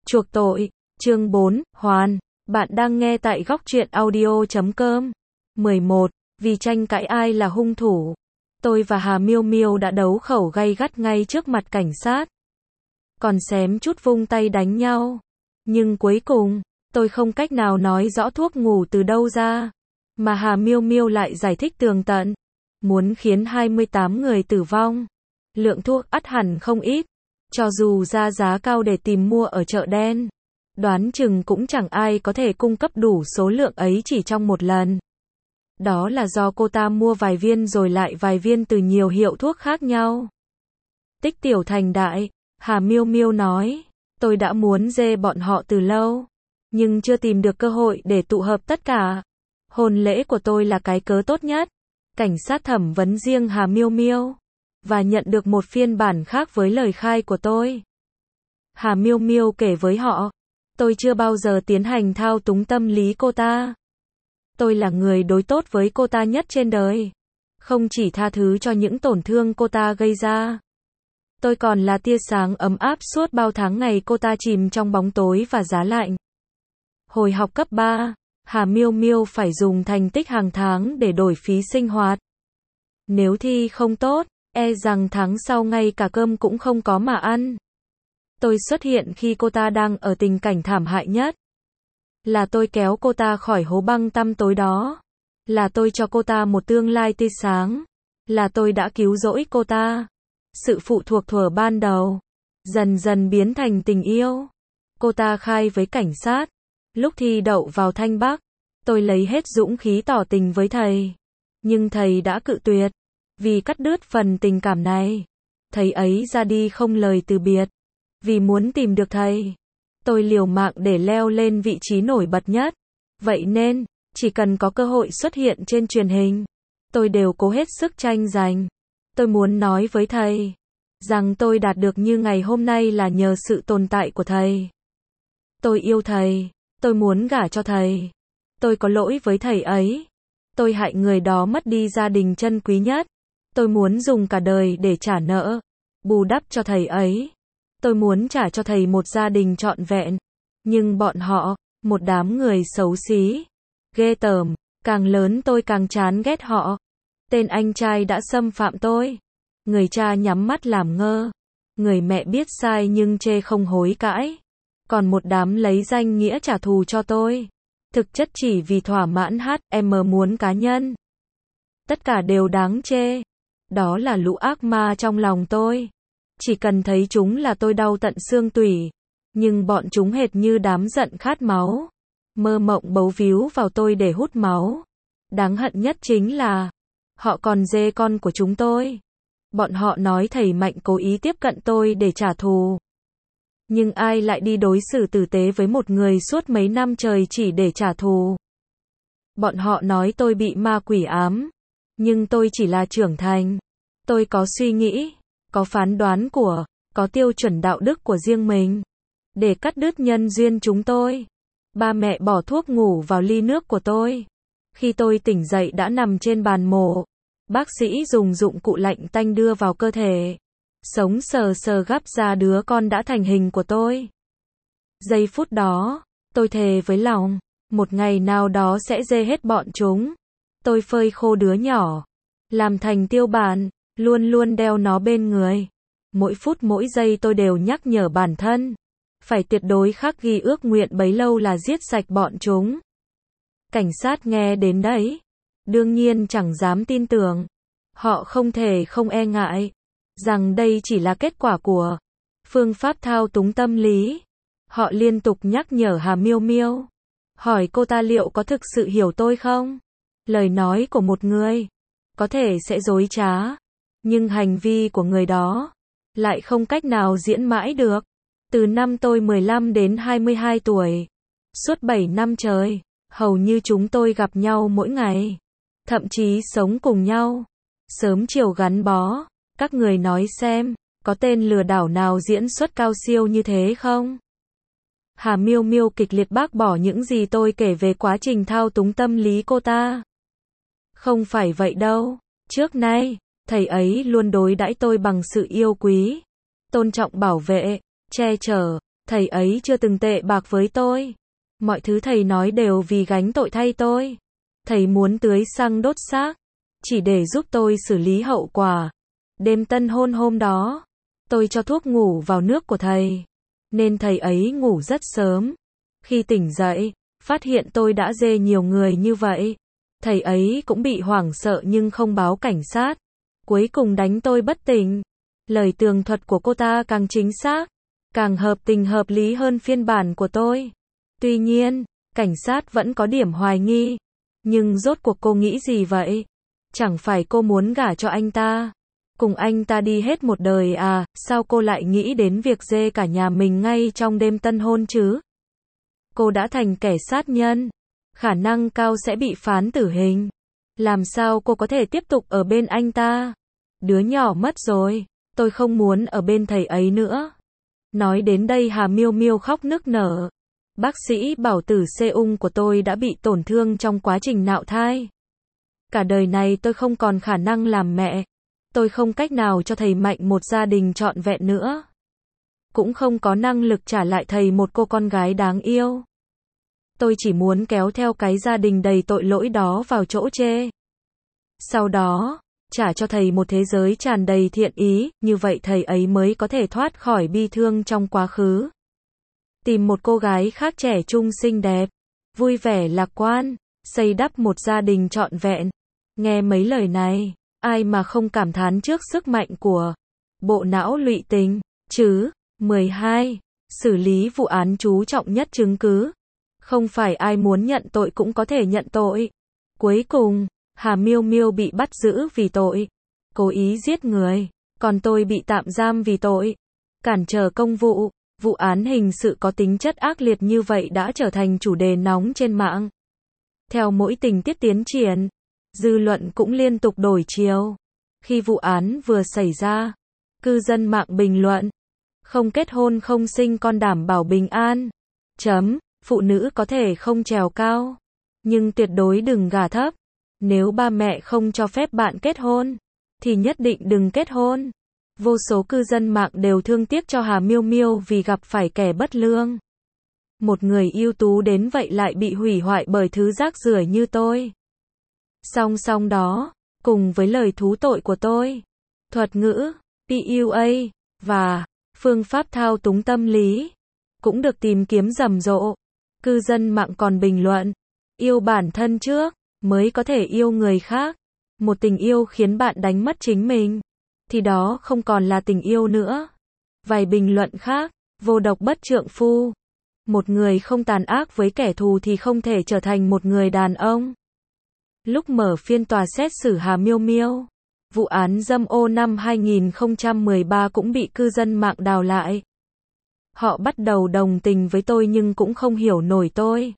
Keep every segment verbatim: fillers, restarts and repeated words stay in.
Chuộc tội, chương bốn, Hoàn, bạn đang nghe tại góc truyện audio chấm com. mười một, vì tranh cãi ai là hung thủ, tôi và Hà Miêu Miêu đã đấu khẩu gay gắt ngay trước mặt cảnh sát. Còn xém chút vung tay đánh nhau. Nhưng cuối cùng, tôi không cách nào nói rõ thuốc ngủ từ đâu ra, mà Hà Miêu Miêu lại giải thích tường tận. Muốn khiến hai mươi tám người tử vong, lượng thuốc ắt hẳn không ít. Cho dù ra giá cao để tìm mua ở chợ đen, đoán chừng cũng chẳng ai có thể cung cấp đủ số lượng ấy chỉ trong một lần. Đó là do cô ta mua vài viên rồi lại vài viên từ nhiều hiệu thuốc khác nhau. Tích tiểu thành đại, Hà Miêu Miêu nói, tôi đã muốn dê bọn họ từ lâu, nhưng chưa tìm được cơ hội để tụ hợp tất cả. Hôn lễ của tôi là cái cớ tốt nhất. Cảnh sát thẩm vấn riêng Hà Miêu Miêu và nhận được một phiên bản khác với lời khai của tôi. Hà Miêu Miêu kể với họ, tôi chưa bao giờ tiến hành thao túng tâm lý cô ta. Tôi là người đối tốt với cô ta nhất trên đời. Không chỉ tha thứ cho những tổn thương cô ta gây ra, tôi còn là tia sáng ấm áp suốt bao tháng ngày cô ta chìm trong bóng tối và giá lạnh. Hồi học cấp ba, Hà Miêu Miêu phải dùng thành tích hàng tháng để đổi phí sinh hoạt. Nếu thi không tốt, e rằng tháng sau ngay cả cơm cũng không có mà ăn. Tôi xuất hiện khi cô ta đang ở tình cảnh thảm hại nhất. Là tôi kéo cô ta khỏi hố băng tăm tối đó. Là tôi cho cô ta một tương lai tươi sáng. Là tôi đã cứu rỗi cô ta. Sự phụ thuộc thuở ban đầu dần dần biến thành tình yêu. Cô ta khai với cảnh sát, lúc thi đậu vào Thanh Bắc, tôi lấy hết dũng khí tỏ tình với thầy. Nhưng thầy đã cự tuyệt, vì cắt đứt phần tình cảm này. Thầy ấy ra đi không lời từ biệt. Vì muốn tìm được thầy, tôi liều mạng để leo lên vị trí nổi bật nhất. Vậy nên, chỉ cần có cơ hội xuất hiện trên truyền hình, tôi đều cố hết sức tranh giành. Tôi muốn nói với thầy rằng tôi đạt được như ngày hôm nay là nhờ sự tồn tại của thầy. Tôi yêu thầy, tôi muốn gả cho thầy. Tôi có lỗi với thầy ấy. Tôi hại người đó mất đi gia đình chân quý nhất. Tôi muốn dùng cả đời để trả nợ, bù đắp cho thầy ấy. Tôi muốn trả cho thầy một gia đình trọn vẹn. Nhưng bọn họ, một đám người xấu xí, ghê tởm, càng lớn tôi càng chán ghét họ. Tên anh trai đã xâm phạm tôi. Người cha nhắm mắt làm ngơ. Người mẹ biết sai nhưng chê không hối cãi. Còn một đám lấy danh nghĩa trả thù cho tôi. Thực chất chỉ vì thỏa mãn hát em muốn cá nhân. Tất cả đều đáng chê. Đó là lũ ác ma trong lòng tôi. Chỉ cần thấy chúng là tôi đau tận xương tủy. Nhưng bọn chúng hệt như đám giận khát máu. Mơ mộng bấu víu vào tôi để hút máu. Đáng hận nhất chính là họ còn dê con của chúng tôi. Bọn họ nói thầy Mạnh cố ý tiếp cận tôi để trả thù. Nhưng ai lại đi đối xử tử tế với một người suốt mấy năm trời chỉ để trả thù. Bọn họ nói tôi bị ma quỷ ám. Nhưng tôi chỉ là trưởng thành. Tôi có suy nghĩ, có phán đoán của, có tiêu chuẩn đạo đức của riêng mình. Để cắt đứt nhân duyên chúng tôi, ba mẹ bỏ thuốc ngủ vào ly nước của tôi. Khi tôi tỉnh dậy đã nằm trên bàn mổ. Bác sĩ dùng dụng cụ lạnh tanh đưa vào cơ thể. Sống sờ sờ gắp ra đứa con đã thành hình của tôi. Giây phút đó, tôi thề với lòng, một ngày nào đó sẽ dê hết bọn chúng. Tôi phơi khô đứa nhỏ, làm thành tiêu bản, luôn luôn đeo nó bên người. Mỗi phút mỗi giây tôi đều nhắc nhở bản thân, phải tuyệt đối khắc ghi ước nguyện bấy lâu là giết sạch bọn chúng. Cảnh sát nghe đến đấy, đương nhiên chẳng dám tin tưởng. Họ không thể không e ngại rằng đây chỉ là kết quả của phương pháp thao túng tâm lý. Họ liên tục nhắc nhở Hà Miêu Miêu, hỏi cô ta liệu có thực sự hiểu tôi không? Lời nói của một người có thể sẽ dối trá, nhưng hành vi của người đó lại không cách nào diễn mãi được. Từ năm tôi mười lăm đến hai mươi hai tuổi, suốt bảy năm trời, hầu như chúng tôi gặp nhau mỗi ngày, thậm chí sống cùng nhau, sớm chiều gắn bó. Các người nói xem, có tên lừa đảo nào diễn xuất cao siêu như thế không? Hà Miêu Miêu kịch liệt bác bỏ những gì tôi kể về quá trình thao túng tâm lý cô ta. Không phải vậy đâu. Trước nay, thầy ấy luôn đối đãi tôi bằng sự yêu quý, tôn trọng, bảo vệ, che chở. Thầy ấy chưa từng tệ bạc với tôi. Mọi thứ thầy nói đều vì gánh tội thay tôi. Thầy muốn tưới xăng đốt xác, chỉ để giúp tôi xử lý hậu quả. Đêm tân hôn hôm đó, tôi cho thuốc ngủ vào nước của thầy, nên thầy ấy ngủ rất sớm. Khi tỉnh dậy, phát hiện tôi đã dê nhiều người như vậy. Thầy ấy cũng bị hoảng sợ nhưng không báo cảnh sát. Cuối cùng đánh tôi bất tỉnh. Lời tường thuật của cô ta càng chính xác, càng hợp tình hợp lý hơn phiên bản của tôi. Tuy nhiên, cảnh sát vẫn có điểm hoài nghi. Nhưng rốt cuộc cô nghĩ gì vậy? Chẳng phải cô muốn gả cho anh ta, cùng anh ta đi hết một đời à? Sao cô lại nghĩ đến việc dê cả nhà mình ngay trong đêm tân hôn chứ? Cô đã thành kẻ sát nhân, khả năng cao sẽ bị phán tử hình. Làm sao cô có thể tiếp tục ở bên anh ta? Đứa nhỏ mất rồi, tôi không muốn ở bên thầy ấy nữa. Nói đến đây Hà Miêu Miêu khóc nức nở. Bác sĩ bảo tử xê ung của tôi đã bị tổn thương trong quá trình nạo thai. Cả đời này tôi không còn khả năng làm mẹ. Tôi không cách nào cho thầy Mạnh một gia đình trọn vẹn nữa. Cũng không có năng lực trả lại thầy một cô con gái đáng yêu. Tôi chỉ muốn kéo theo cái gia đình đầy tội lỗi đó vào chỗ chê. Sau đó, trả cho thầy một thế giới tràn đầy thiện ý, như vậy thầy ấy mới có thể thoát khỏi bi thương trong quá khứ. Tìm một cô gái khác trẻ trung xinh đẹp, vui vẻ lạc quan, xây đắp một gia đình trọn vẹn. Nghe mấy lời này, ai mà không cảm thán trước sức mạnh của bộ não lụy tình, chứ? mười hai. Xử lý vụ án chú trọng nhất chứng cứ. Không phải ai muốn nhận tội cũng có thể nhận tội. Cuối cùng, Hà Miêu Miêu bị bắt giữ vì tội cố ý giết người, còn tôi bị tạm giam vì tội cản trở công vụ. Vụ án hình sự có tính chất ác liệt như vậy đã trở thành chủ đề nóng trên mạng. Theo mỗi tình tiết tiến triển, dư luận cũng liên tục đổi chiều. Khi vụ án vừa xảy ra, cư dân mạng bình luận: không kết hôn không sinh con đảm bảo bình an. Chấm, phụ nữ có thể không trèo cao, nhưng tuyệt đối đừng gả thấp. Nếu ba mẹ không cho phép bạn kết hôn, thì nhất định đừng kết hôn. Vô số cư dân mạng đều thương tiếc cho Hà Miêu Miêu vì gặp phải kẻ bất lương. Một người ưu tú đến vậy lại bị hủy hoại bởi thứ rác rưởi như tôi. Song song đó, cùng với lời thú tội của tôi, thuật ngữ, pê u a, và phương pháp thao túng tâm lý cũng được tìm kiếm rầm rộ. Cư dân mạng còn bình luận: yêu bản thân trước, mới có thể yêu người khác. Một tình yêu khiến bạn đánh mất chính mình, thì đó không còn là tình yêu nữa. Vài bình luận khác: vô độc bất trượng phu. Một người không tàn ác với kẻ thù thì không thể trở thành một người đàn ông. Lúc mở phiên tòa xét xử Hà Miêu Miêu, vụ án dâm ô năm hai nghìn không trăm mười ba cũng bị cư dân mạng đào lại. Họ bắt đầu đồng tình với tôi nhưng cũng không hiểu nổi tôi.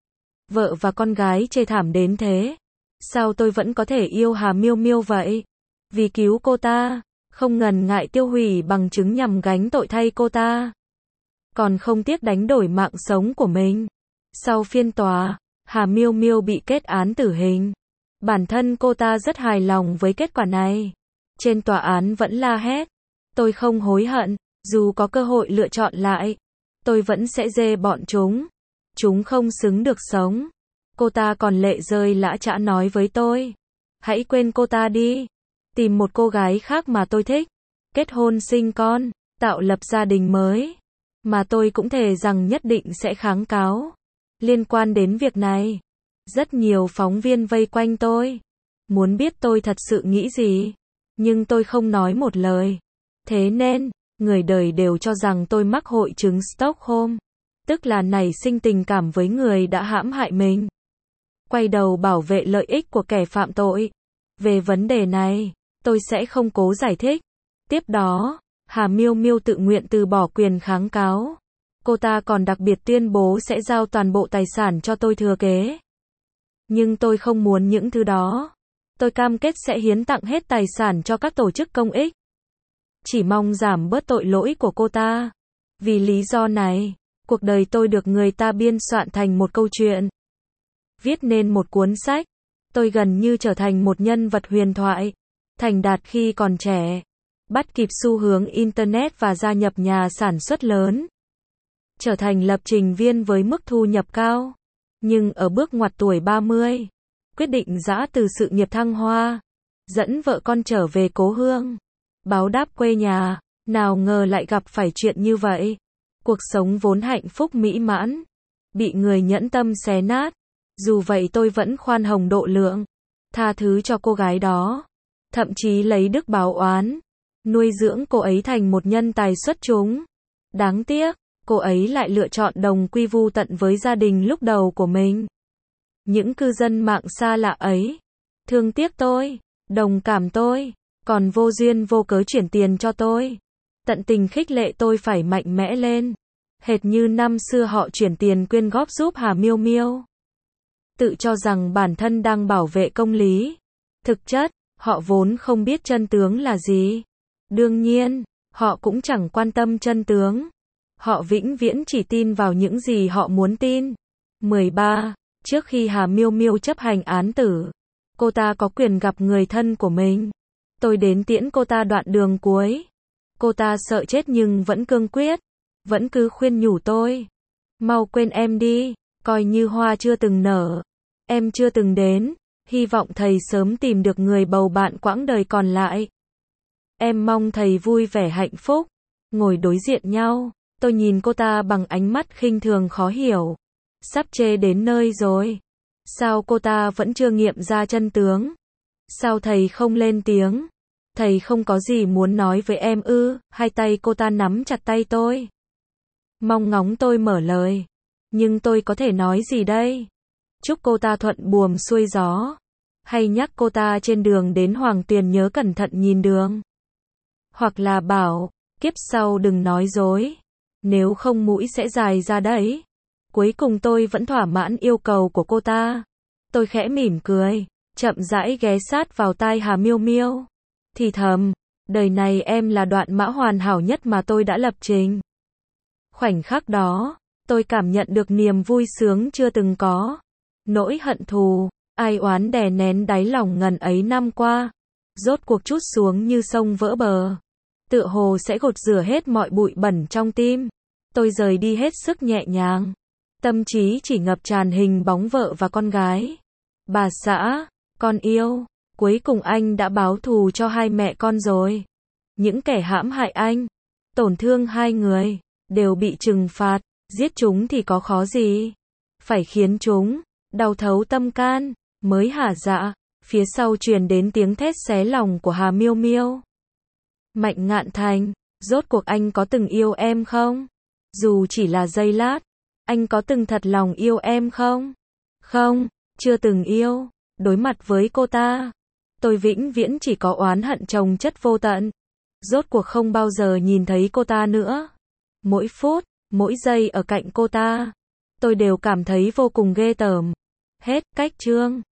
Vợ và con gái chê thảm đến thế. Sao tôi vẫn có thể yêu Hà Miêu Miêu vậy? Vì cứu cô ta, không ngần ngại tiêu hủy bằng chứng nhằm gánh tội thay cô ta. Còn không tiếc đánh đổi mạng sống của mình. Sau phiên tòa, Hà Miêu Miêu bị kết án tử hình. Bản thân cô ta rất hài lòng với kết quả này. Trên tòa án vẫn la hét: tôi không hối hận, dù có cơ hội lựa chọn lại, tôi vẫn sẽ dê bọn chúng. Chúng không xứng được sống. Cô ta còn lệ rơi lã chã nói với tôi: hãy quên cô ta đi. Tìm một cô gái khác mà tôi thích. Kết hôn sinh con, tạo lập gia đình mới. Mà tôi cũng thề rằng nhất định sẽ kháng cáo. Liên quan đến việc này, rất nhiều phóng viên vây quanh tôi, muốn biết tôi thật sự nghĩ gì. Nhưng tôi không nói một lời. Thế nên, người đời đều cho rằng tôi mắc hội chứng Stockholm, tức là nảy sinh tình cảm với người đã hãm hại mình. Quay đầu bảo vệ lợi ích của kẻ phạm tội. Về vấn đề này, tôi sẽ không cố giải thích. Tiếp đó, Hà Miêu Miêu tự nguyện từ bỏ quyền kháng cáo. Cô ta còn đặc biệt tuyên bố sẽ giao toàn bộ tài sản cho tôi thừa kế. Nhưng tôi không muốn những thứ đó. Tôi cam kết sẽ hiến tặng hết tài sản cho các tổ chức công ích. Chỉ mong giảm bớt tội lỗi của cô ta. Vì lý do này, cuộc đời tôi được người ta biên soạn thành một câu chuyện, viết nên một cuốn sách. Tôi gần như trở thành một nhân vật huyền thoại, thành đạt khi còn trẻ, bắt kịp xu hướng Internet và gia nhập nhà sản xuất lớn. trở thành lập trình viên với mức thu nhập cao. Nhưng ở bước ngoặt tuổi ba mươi, quyết định giã từ sự nghiệp thăng hoa, dẫn vợ con trở về cố hương, báo đáp quê nhà, nào ngờ lại gặp phải chuyện như vậy. Cuộc sống vốn hạnh phúc mỹ mãn, bị người nhẫn tâm xé nát. Dù vậy tôi vẫn khoan hồng độ lượng, tha thứ cho cô gái đó, thậm chí lấy đức báo oán, nuôi dưỡng cô ấy thành một nhân tài xuất chúng. Đáng tiếc, cô ấy lại lựa chọn đồng quy vu tận với gia đình lúc đầu của mình. Những cư dân mạng xa lạ ấy, thương tiếc tôi, đồng cảm tôi, còn vô duyên vô cớ chuyển tiền cho tôi, tận tình khích lệ tôi phải mạnh mẽ lên, hệt như năm xưa họ chuyển tiền quyên góp giúp Hà Miêu Miêu. Tự cho rằng bản thân đang bảo vệ công lý. Thực chất, họ vốn không biết chân tướng là gì. Đương nhiên, họ cũng chẳng quan tâm chân tướng. Họ vĩnh viễn chỉ tin vào những gì họ muốn tin. mười ba. Trước khi Hà Miêu Miêu chấp hành án tử, cô ta có quyền gặp người thân của mình. Tôi đến tiễn cô ta đoạn đường cuối. Cô ta sợ chết nhưng vẫn cương quyết, vẫn cứ khuyên nhủ tôi. Mau quên em đi, coi như hoa chưa từng nở. Em chưa từng đến, hy vọng thầy sớm tìm được người bầu bạn quãng đời còn lại. Em mong thầy vui vẻ hạnh phúc. Ngồi đối diện nhau, tôi nhìn cô ta bằng ánh mắt khinh thường khó hiểu. Sắp chê đến nơi rồi. Sao cô ta vẫn chưa nghiệm ra chân tướng? Sao thầy không lên tiếng? Thầy không có gì muốn nói với em ư? Hai tay cô ta nắm chặt tay tôi, mong ngóng tôi mở lời. Nhưng tôi có thể nói gì đây? Chúc cô ta thuận buồm xuôi gió. Hay nhắc cô ta trên đường đến Hoàng Tuyền nhớ cẩn thận nhìn đường. Hoặc là bảo, kiếp sau đừng nói dối. Nếu không mũi sẽ dài ra đấy. Cuối cùng tôi vẫn thỏa mãn yêu cầu của cô ta. Tôi khẽ mỉm cười, chậm rãi ghé sát vào tai Hà Miêu Miêu. Thì thầm, đời này em là đoạn mã hoàn hảo nhất mà tôi đã lập trình. Khoảnh khắc đó, tôi cảm nhận được niềm vui sướng chưa từng có. Nỗi hận thù, ai oán đè nén đáy lòng ngần ấy năm qua, rốt cuộc trút xuống như sông vỡ bờ. Tựa hồ sẽ gột rửa hết mọi bụi bẩn trong tim. Tôi rời đi hết sức nhẹ nhàng. Tâm trí chỉ ngập tràn hình bóng vợ và con gái. Bà xã, con yêu, cuối cùng anh đã báo thù cho hai mẹ con rồi. Những kẻ hãm hại anh, tổn thương hai người, đều bị trừng phạt. Giết chúng thì có khó gì? Phải khiến chúng đau thấu tâm can mới hả dạ. Phía sau truyền đến tiếng thét xé lòng của Hà Miêu Miêu. Mạnh Ngạn Thành, rốt cuộc anh có từng yêu em không? Dù chỉ là giây lát, anh có từng thật lòng yêu em không? Không, chưa từng yêu. Đối mặt với cô ta, tôi vĩnh viễn chỉ có oán hận chồng chất vô tận. Rốt cuộc không bao giờ nhìn thấy cô ta nữa. Mỗi phút, mỗi giây ở cạnh cô ta, tôi đều cảm thấy vô cùng ghê tởm. Hết cách chương.